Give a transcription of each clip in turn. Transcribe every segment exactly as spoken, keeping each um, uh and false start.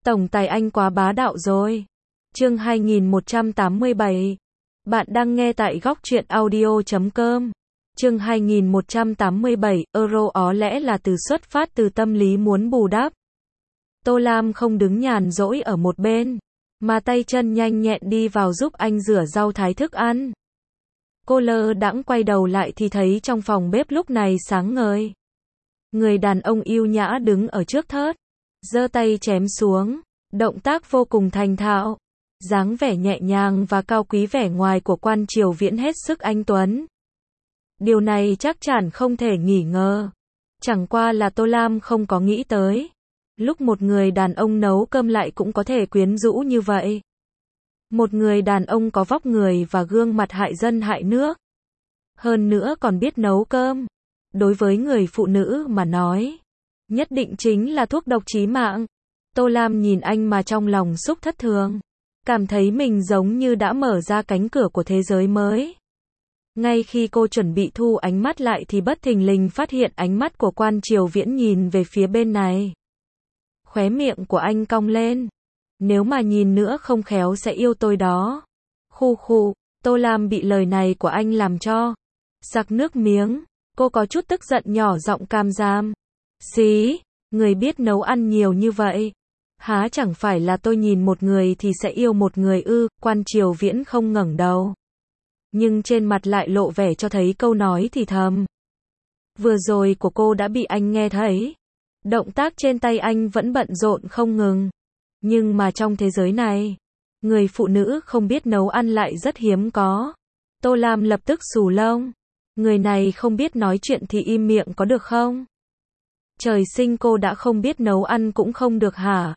Tổng tài anh quá bá đạo rồi. Chương hai nghìn một trăm tám mươi bảy. Bạn đang nghe tại góc truyện audio chấm com. Chương hai nghìn một trăm tám mươi bảy, Euro ó lẽ là từ xuất phát từ tâm lý muốn bù đắp. Tô Lam không đứng nhàn rỗi ở một bên, mà tay chân nhanh nhẹn đi vào giúp anh rửa rau thái thức ăn. Cô lơ đãng quay đầu lại thì thấy trong phòng bếp lúc này sáng ngời. Người đàn ông yêu nhã đứng ở trước thớt, giơ tay chém xuống, động tác vô cùng thành thạo, dáng vẻ nhẹ nhàng và cao quý vẻ ngoài của Quan Triều Viễn hết sức anh tuấn. Điều này chắc chắn không thể nghi ngờ. Chẳng qua là Tô Lam không có nghĩ tới, lúc một người đàn ông nấu cơm lại cũng có thể quyến rũ như vậy. Một người đàn ông có vóc người và gương mặt hại dân hại nước, hơn nữa còn biết nấu cơm. Đối với người phụ nữ mà nói, nhất định chính là thuốc độc chí mạng. Tô Lam nhìn anh mà trong lòng xúc thất thường, cảm thấy mình giống như đã mở ra cánh cửa của thế giới mới. Ngay khi cô chuẩn bị thu ánh mắt lại thì bất thình lình phát hiện ánh mắt của Quan Triều Viễn nhìn về phía bên này. Khóe miệng của anh cong lên. Nếu mà nhìn nữa không khéo sẽ yêu tôi đó. Khu khu, Tô Lam bị lời này của anh làm cho sặc nước miếng. Cô có chút tức giận nhỏ giọng cam giam. Xí, người biết nấu ăn nhiều như vậy, há chẳng phải là tôi nhìn một người thì sẽ yêu một người ư? Quan Triều Viễn không ngẩng đầu, nhưng trên mặt lại lộ vẻ cho thấy câu nói thì thầm. Vừa rồi của cô đã bị anh nghe thấy. Động tác trên tay anh vẫn bận rộn không ngừng. Nhưng mà trong thế giới này, người phụ nữ không biết nấu ăn lại rất hiếm có. Tô Lam lập tức xù lông. Người này không biết nói chuyện thì im miệng có được không? Trời sinh cô đã không biết nấu ăn cũng không được hả?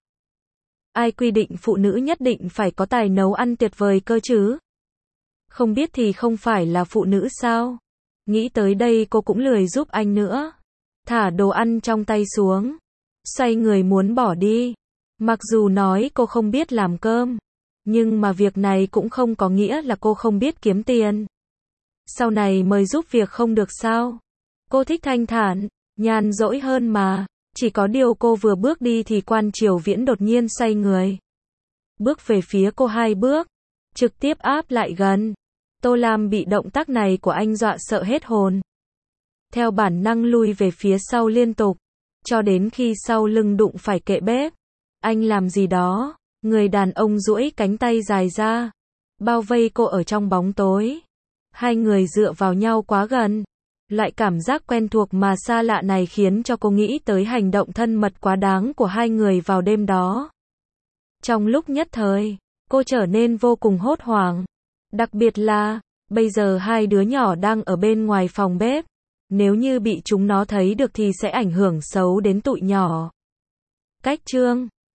Ai quy định phụ nữ nhất định phải có tài nấu ăn tuyệt vời cơ chứ? Không biết thì không phải là phụ nữ sao? Nghĩ tới đây cô cũng lười giúp anh nữa. Thả đồ ăn trong tay xuống, xoay người muốn bỏ đi. Mặc dù nói cô không biết làm cơm, nhưng mà việc này cũng không có nghĩa là cô không biết kiếm tiền. Sau này mời giúp việc không được sao? Cô thích thanh thản, nhàn rỗi hơn mà. Chỉ có điều cô vừa bước đi thì Quan Triều Viễn đột nhiên xoay người, bước về phía cô hai bước, trực tiếp áp lại gần. Tô Lam bị động tác này của anh dọa sợ hết hồn. Theo bản năng lui về phía sau liên tục, cho đến khi sau lưng đụng phải kệ bếp. Anh làm gì đó? Người đàn ông duỗi cánh tay dài ra, bao vây cô ở trong bóng tối. Hai người dựa vào nhau quá gần. Loại cảm giác quen thuộc mà xa lạ này khiến cho cô nghĩ tới hành động thân mật quá đáng của hai người vào đêm đó. Trong lúc nhất thời, cô trở nên vô cùng hốt hoảng. Đặc biệt là, bây giờ hai đứa nhỏ đang ở bên ngoài phòng bếp. Nếu như bị chúng nó thấy được thì sẽ ảnh hưởng xấu đến tụi nhỏ. Cách chương